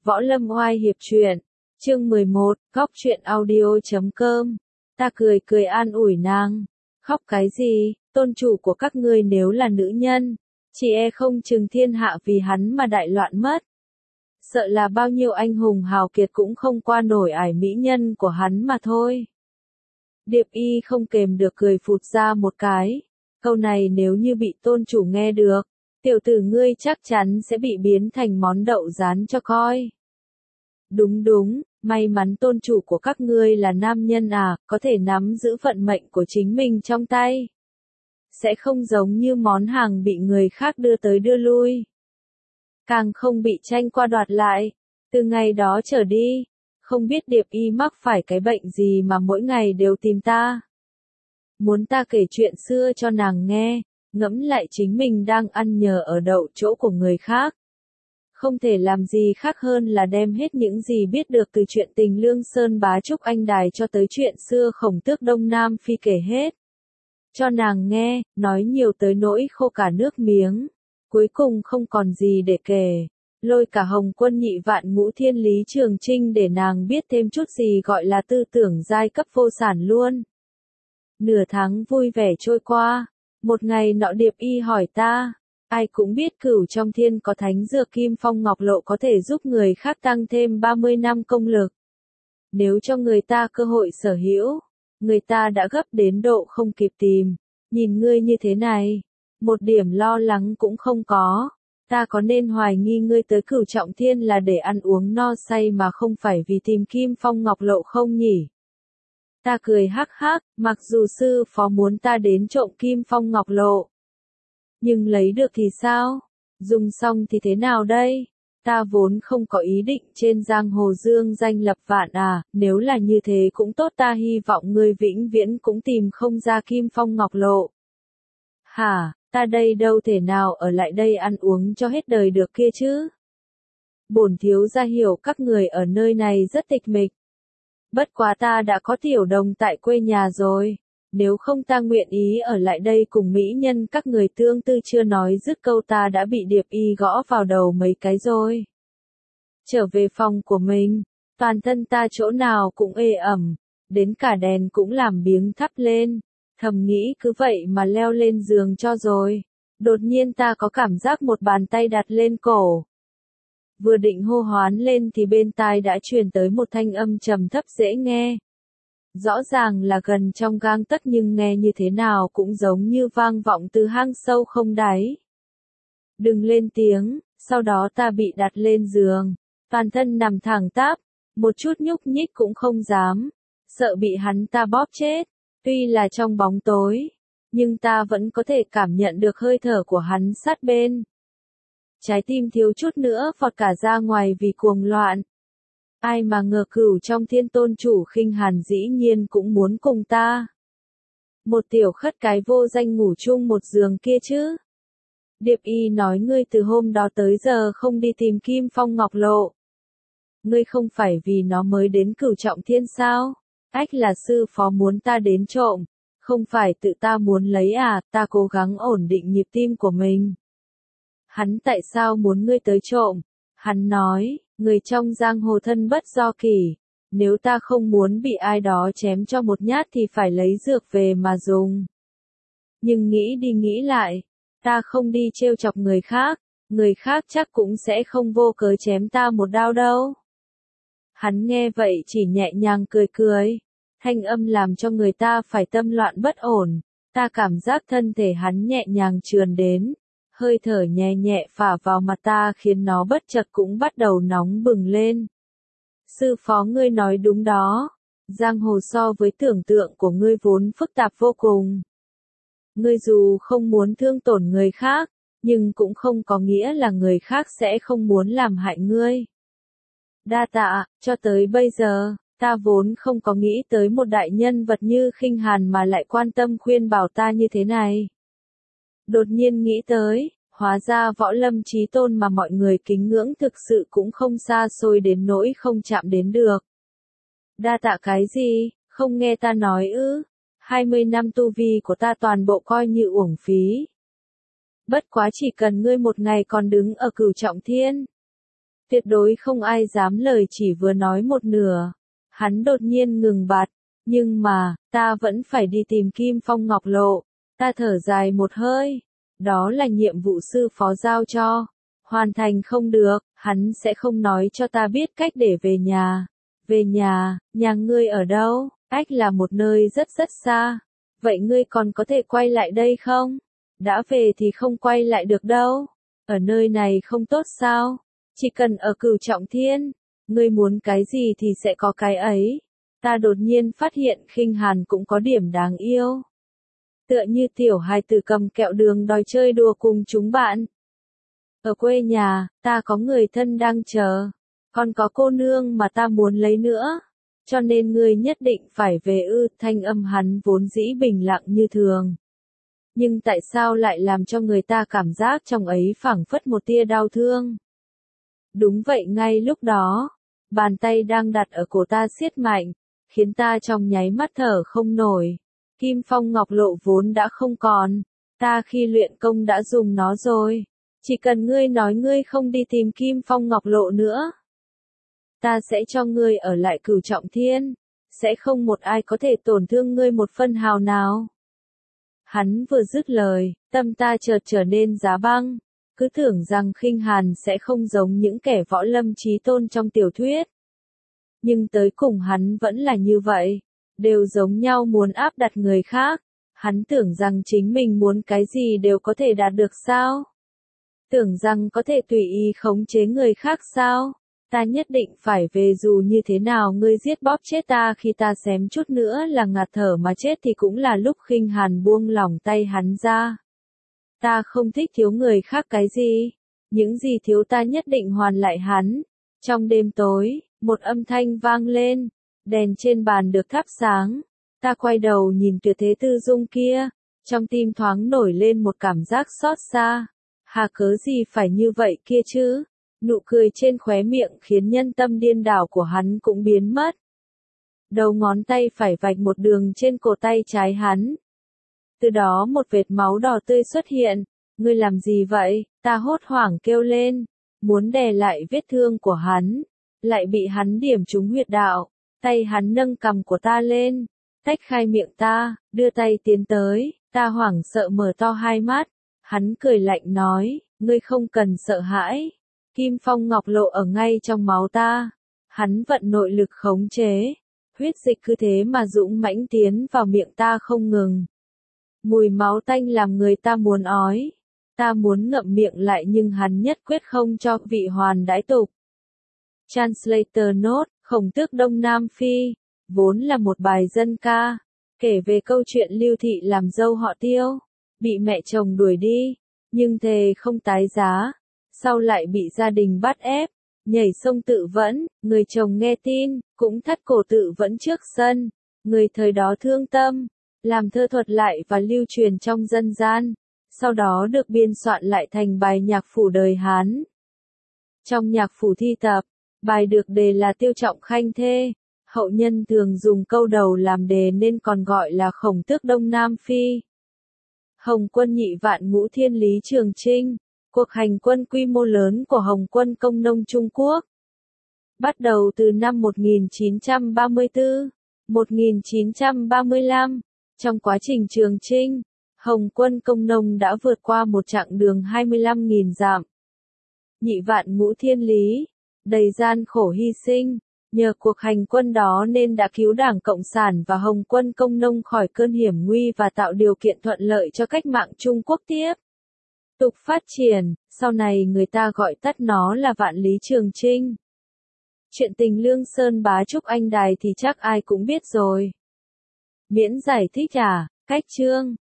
Võ Lâm Oai Hiệp Truyện, chương 11, góc truyện audio.com. Ta cười cười an ủi nàng. Khóc cái gì, tôn chủ của các ngươi nếu là nữ nhân, chỉ e không chừng thiên hạ vì hắn mà đại loạn mất. Sợ là bao nhiêu anh hùng hào kiệt cũng không qua nổi ải mỹ nhân của hắn mà thôi. Điệp Y không kềm được cười phụt ra một cái. Câu này nếu như bị tôn chủ nghe được, tiểu tử ngươi chắc chắn sẽ bị biến thành món đậu rán cho coi. Đúng, may mắn tôn chủ của các ngươi là nam nhân à, có thể nắm giữ vận mệnh của chính mình trong tay. Sẽ không giống như món hàng bị người khác đưa tới đưa lui. Càng không bị tranh qua đoạt lại. Từ ngày đó trở đi, không biết Điệp Y mắc phải cái bệnh gì mà mỗi ngày đều tìm ta. Muốn ta kể chuyện xưa cho nàng nghe, ngẫm lại chính mình đang ăn nhờ ở đậu chỗ của người khác. Không thể làm gì khác hơn là đem hết những gì biết được từ chuyện tình Lương Sơn Bá Trúc Anh Đài cho tới chuyện xưa Khổng Tước Đông Nam Phi kể hết. Cho nàng nghe, nói nhiều tới nỗi khô cả nước miếng. Cuối cùng không còn gì để kể. Lôi cả Hồng Quân Nhị Vạn Ngũ Thiên Lý Trường Trinh để nàng biết thêm chút gì gọi là tư tưởng giai cấp vô sản luôn. Nửa tháng vui vẻ trôi qua. Một ngày nọ Điệp Y hỏi ta. Ai cũng biết Cửu trong thiên có thánh dược Kim Phong Ngọc Lộ có thể giúp người khác tăng thêm 30 năm công lực. Nếu cho người ta cơ hội sở hữu, người ta đã gấp đến độ không kịp tìm. Nhìn ngươi như thế này, một điểm lo lắng cũng không có. Ta có nên hoài nghi ngươi tới Cửu trọng thiên là để ăn uống no say mà không phải vì tìm Kim Phong Ngọc Lộ không nhỉ? Ta cười hắc hắc, mặc dù sư phó muốn ta đến trộm Kim Phong Ngọc Lộ. Nhưng lấy được thì sao? Dùng xong thì thế nào đây? Ta vốn không có ý định trên giang hồ dương danh lập vạn à, nếu là như thế cũng tốt, ta hy vọng ngươi vĩnh viễn cũng tìm không ra Kim Phong Ngọc Lộ. Hả, ta đây đâu thể nào ở lại đây ăn uống cho hết đời được kia chứ? Bổn thiếu gia hiểu các người ở nơi này rất tịch mịch. Bất quá ta đã có tiểu đồng tại quê nhà rồi. Nếu không ta nguyện ý ở lại đây cùng mỹ nhân các người tương tư, chưa nói dứt câu ta đã bị Điệp Y gõ vào đầu mấy cái rồi. Trở về phòng của mình, toàn thân ta chỗ nào cũng ê ẩm, đến cả đèn cũng làm biếng thắp lên, thầm nghĩ cứ vậy mà leo lên giường cho rồi. Đột nhiên ta có cảm giác một bàn tay đặt lên cổ. Vừa định hô hoán lên thì bên tai đã truyền tới một thanh âm trầm thấp dễ nghe. Rõ ràng là gần trong gang tấc nhưng nghe như thế nào cũng giống như vang vọng từ hang sâu không đáy. Đừng lên tiếng, sau đó ta bị đặt lên giường, toàn thân nằm thẳng tắp, một chút nhúc nhích cũng không dám, sợ bị hắn ta bóp chết. Tuy là trong bóng tối, nhưng ta vẫn có thể cảm nhận được hơi thở của hắn sát bên. Trái tim thiếu chút nữa vọt cả ra ngoài vì cuồng loạn. Ai mà ngờ Cửu trong thiên tôn chủ Khinh Hàn dĩ nhiên cũng muốn cùng ta. Một tiểu khất cái vô danh ngủ chung một giường kia chứ. Điệp Y nói ngươi từ hôm đó tới giờ không đi tìm Kim Phong Ngọc Lộ. Ngươi không phải vì nó mới đến Cửu trọng thiên sao? Ách, là sư phó muốn ta đến trộm, không phải tự ta muốn lấy à, ta cố gắng ổn định nhịp tim của mình. Hắn tại sao muốn ngươi tới trộm? Hắn nói, người trong giang hồ thân bất do kỷ, nếu ta không muốn bị ai đó chém cho một nhát thì phải lấy dược về mà dùng. Nhưng nghĩ đi nghĩ lại, ta không đi trêu chọc người khác chắc cũng sẽ không vô cớ chém ta một đao đâu. Hắn nghe vậy chỉ nhẹ nhàng cười cười, thanh âm làm cho người ta phải tâm loạn bất ổn. Ta cảm giác thân thể hắn nhẹ nhàng trườn đến. Hơi thở nhẹ nhẹ phả vào mặt ta khiến nó bất chợt cũng bắt đầu nóng bừng lên. Sư phó ngươi nói đúng đó. Giang hồ so với tưởng tượng của ngươi vốn phức tạp vô cùng. Ngươi dù không muốn thương tổn người khác, nhưng cũng không có nghĩa là người khác sẽ không muốn làm hại ngươi. Đa tạ, cho tới bây giờ, ta vốn không có nghĩ tới một đại nhân vật như Khinh Hàn mà lại quan tâm khuyên bảo ta như thế này. Đột nhiên nghĩ tới, hóa ra Võ Lâm Chí Tôn mà mọi người kính ngưỡng thực sự cũng không xa xôi đến nỗi không chạm đến được. Đa tạ cái gì, không nghe ta nói ư? 20 năm tu vi của ta toàn bộ coi như uổng phí. Bất quá chỉ cần ngươi một ngày còn đứng ở Cửu trọng thiên, Tuyệt đối không ai dám lời chỉ vừa nói một nửa. Hắn đột nhiên ngừng bặt. Nhưng mà, ta vẫn phải đi tìm Kim Phong Ngọc Lộ. Ta thở dài một hơi. Đó là nhiệm vụ sư phó giao cho. Hoàn thành không được, hắn sẽ không nói cho ta biết cách để về nhà. Về nhà, nhà ngươi ở đâu? Ách là một nơi rất rất xa. Vậy ngươi còn có thể quay lại đây không? Đã về thì không quay lại được đâu. Ở nơi này không tốt sao? Chỉ cần ở Cửu Trọng Thiên, ngươi muốn cái gì thì sẽ có cái ấy. Ta đột nhiên phát hiện Khinh Hàn cũng có điểm đáng yêu. Tựa như tiểu hài tử cầm kẹo đường đòi chơi đùa cùng chúng bạn. Ở quê nhà, ta có người thân đang chờ. Còn có cô nương mà ta muốn lấy nữa. Cho nên ngươi nhất định phải về ư. Thanh âm hắn vốn dĩ bình lặng như thường. Nhưng tại sao lại làm cho người ta cảm giác trong ấy phảng phất một tia đau thương? Đúng vậy, ngay lúc đó, bàn tay đang đặt ở cổ ta siết mạnh, khiến ta trong nháy mắt thở không nổi. Kim Phong Ngọc Lộ vốn đã không còn, ta khi luyện công đã dùng nó rồi. Chỉ cần ngươi nói ngươi không đi tìm Kim Phong Ngọc Lộ nữa, ta sẽ cho ngươi ở lại Cửu Trọng Thiên, sẽ không một ai có thể tổn thương ngươi một phân hào nào. Hắn vừa dứt lời, tâm ta chợt trở nên giá băng, cứ tưởng rằng Khinh Hàn sẽ không giống những kẻ võ lâm chí tôn trong tiểu thuyết. Nhưng tới cùng hắn vẫn là như vậy, đều giống nhau muốn áp đặt người khác. Hắn tưởng rằng chính mình muốn cái gì đều có thể đạt được sao? Tưởng rằng có thể tùy ý khống chế người khác sao? Ta nhất định phải về, dù như thế nào ngươi giết bóp chết ta, khi ta xém chút nữa là ngạt thở mà chết thì cũng là lúc Khinh Hàn buông lỏng tay hắn ra. Ta không thích thiếu người khác cái gì. Những gì thiếu ta nhất định hoàn lại hắn. Trong đêm tối, một âm thanh vang lên. Đèn trên bàn được thắp sáng. Ta quay đầu nhìn Tuyệt Thế Tư Dung kia. Trong tim thoáng nổi lên một cảm giác xót xa. Hà cớ gì phải như vậy kia chứ? Nụ cười trên khóe miệng khiến nhân tâm điên đảo của hắn cũng biến mất. Đầu ngón tay phải vạch một đường trên cổ tay trái hắn. Từ đó một vệt máu đỏ tươi xuất hiện. Ngươi làm gì vậy? Ta hốt hoảng kêu lên. Muốn đè lại vết thương của hắn. Lại bị hắn điểm trúng huyệt đạo. Tay hắn nâng cằm của ta lên. Tách khai miệng ta, đưa tay tiến tới. Ta hoảng sợ mở to hai mắt. Hắn cười lạnh nói, ngươi không cần sợ hãi. Kim Phong Ngọc Lộ ở ngay trong máu ta. Hắn vận nội lực khống chế. Huyết dịch cứ thế mà dũng mãnh tiến vào miệng ta không ngừng. Mùi máu tanh làm người ta muốn ói. Ta muốn ngậm miệng lại nhưng hắn nhất quyết không cho. Vị hoàn đãi tục. Translator note, Khổng Tước Đông Nam Phi, vốn là một bài dân ca, kể về câu chuyện Lưu Thị làm dâu họ Tiêu, bị mẹ chồng đuổi đi, nhưng thề không tái giá, sau lại bị gia đình bắt ép, nhảy sông tự vẫn, người chồng nghe tin, cũng thắt cổ tự vẫn trước sân, người thời đó thương tâm, làm thơ thuật lại và lưu truyền trong dân gian, sau đó được biên soạn lại thành bài nhạc phủ đời Hán. Trong nhạc phủ thi tập, bài được đề là Tiêu Trọng Khanh Thê, hậu nhân thường dùng câu đầu làm đề nên còn gọi là Khổng Tước Đông Nam Phi. Hồng quân nhị vạn ngũ thiên lý Trường Chinh, cuộc hành quân quy mô lớn của Hồng quân Công nông Trung Quốc. Bắt đầu từ năm 1934, 1935, trong quá trình Trường Chinh, Hồng quân Công nông đã vượt qua một chặng đường 25.000 dặm. Nhị vạn ngũ thiên lý, đầy gian khổ hy sinh, nhờ cuộc hành quân đó nên đã cứu Đảng Cộng sản và Hồng quân Công nông khỏi cơn hiểm nguy và tạo điều kiện thuận lợi cho cách mạng Trung Quốc tiếp tục phát triển, sau này người ta gọi tắt nó là Vạn Lý Trường Chinh. Chuyện tình Lương Sơn Bá Trúc Anh Đài thì chắc ai cũng biết rồi. Miễn giải thích à, cách chương.